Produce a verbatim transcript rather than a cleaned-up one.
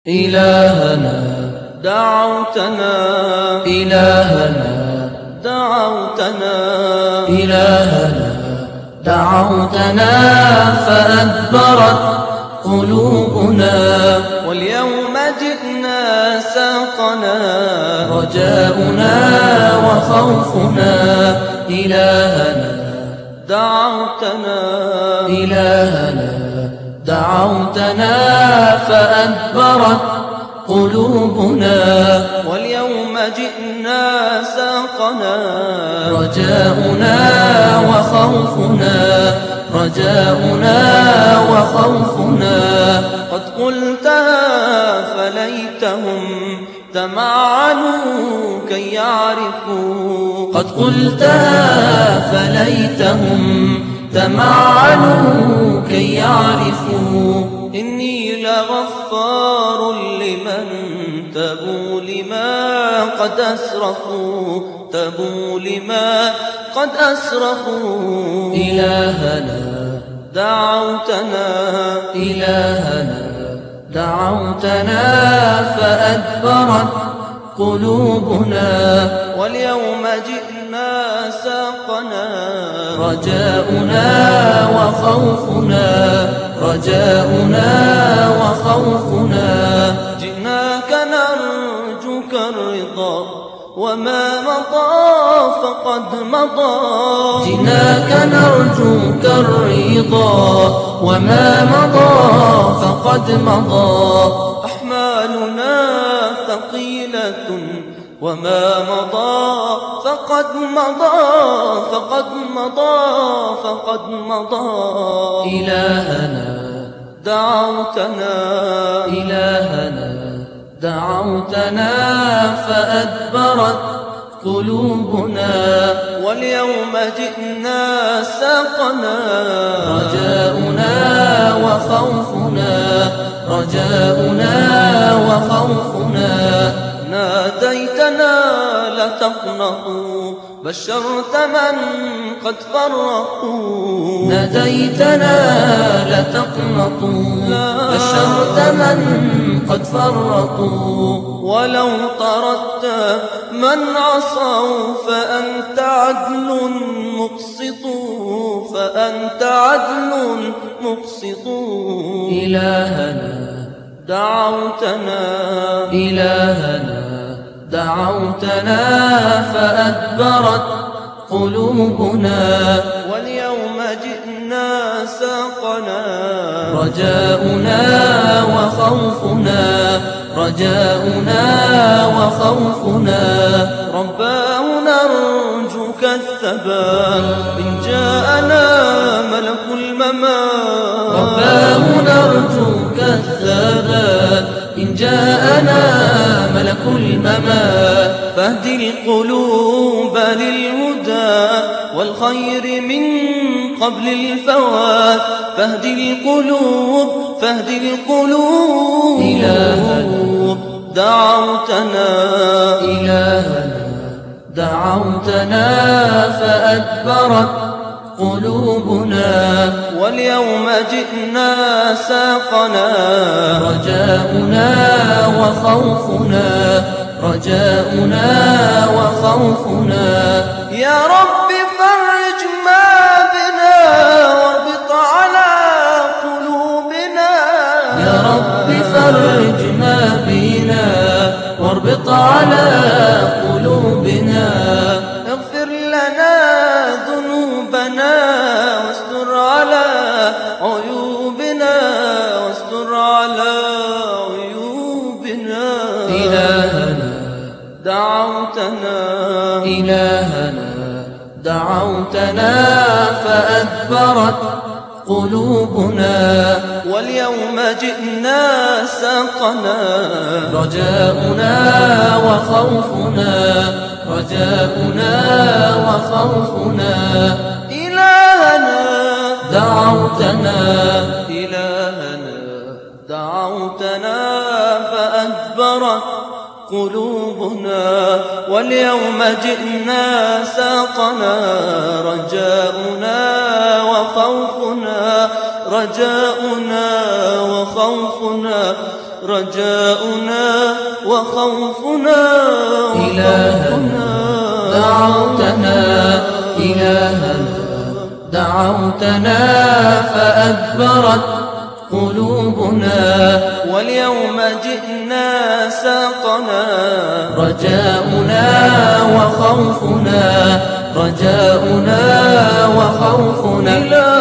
إلهنا دعوتنا إلهنا دعوتنا إلهنا دعوتنا فأدبرت قلوبنا واليوم جئنا ساقنا رجاؤنا وخوفنا إلهنا دعوتنا إلهنا دعوتنا فأدبرت قلوبنا واليوم جئنا ساقنا رجاؤنا وخوفنا رجاؤنا وخوفنا قد قلتها فليتهم تمعنوا كي يعرفوا قد قلتها فليتهم تمعنوا كي يعرفوا إني لغفار لمن تبوا لما قد أسرفوا تبوا لما قد أسرفوا إلهنا دعوتنا إلهنا دعوتنا فأدبرت قلوبنا واليوم جئنا ساقنا رجاؤنا وخوفنا رجاؤنا وخوفنا جئناك نرجوك الرضا وما مضى فقد مضى جئناك نرجوك الرضا وما مضى فقد مضى أحمالنا ثقيلة وما مضى فقد مضى فقد مضى فقد مضى إلهنا دعوتنا إلهنا دعوتنا فأدبرت قلوبنا واليوم جئنا ساقنا رجاؤنا وخوفنا رجاؤنا وخوفنا ناديتنا لا تقنطوا بشرت من قد فرقوا ناديتنا لا تقنطوا بشرت من قد فرطوا ولو طردت من عصوا فأنت عدل مقسط فأنت عدل مقسط إلهنا دعوتنا إلهنا دعوتنا فأدبرت قلوبنا واليوم جئنا ساقنا رجاؤنا وخوفنا رجاؤنا وخوفنا رباه نرجوك الثبات إن جاءنا ملك الممات رباه نرجوك الثبات إن جاءنا ملك الممات فاهد القلوب للهدى والخير من قبل الفوات فاهد القلوب فاهد القلوب إلهنا دعوتنا إلهنا دعوتنا فأدبرت قلوبنا واليوم جئنا ساقنا رجاؤنا وخوفنا رجاؤنا وخوفنا يا رب فرج ما بنا واربط على قلوبنا يا رب فرج ما بنا واربط على قلوبنا اغفر لنا ذنوبنا واستر على عيوبنا واستر على عيوبنا إلهنا دعوتنا إلهنا دعوتنا فأدبرت قلوبنا واليوم جئنا ساقنا رجاؤنا وخوفنا رجاؤنا وخوفنا إلهنا دعوتنا إلهنا دعوتنا فأدبرت قلوبنا واليوم جئنا ساقنا رجاؤنا وخوفنا رجاؤنا وخوفنا رجاؤنا وخوفنا إلهنا دعوتنا إلهنا دعوتنا فأدبرت قلوبنا واليوم جئنا ساقنا رجاؤنا وخوفنا رجاؤنا وخوفنا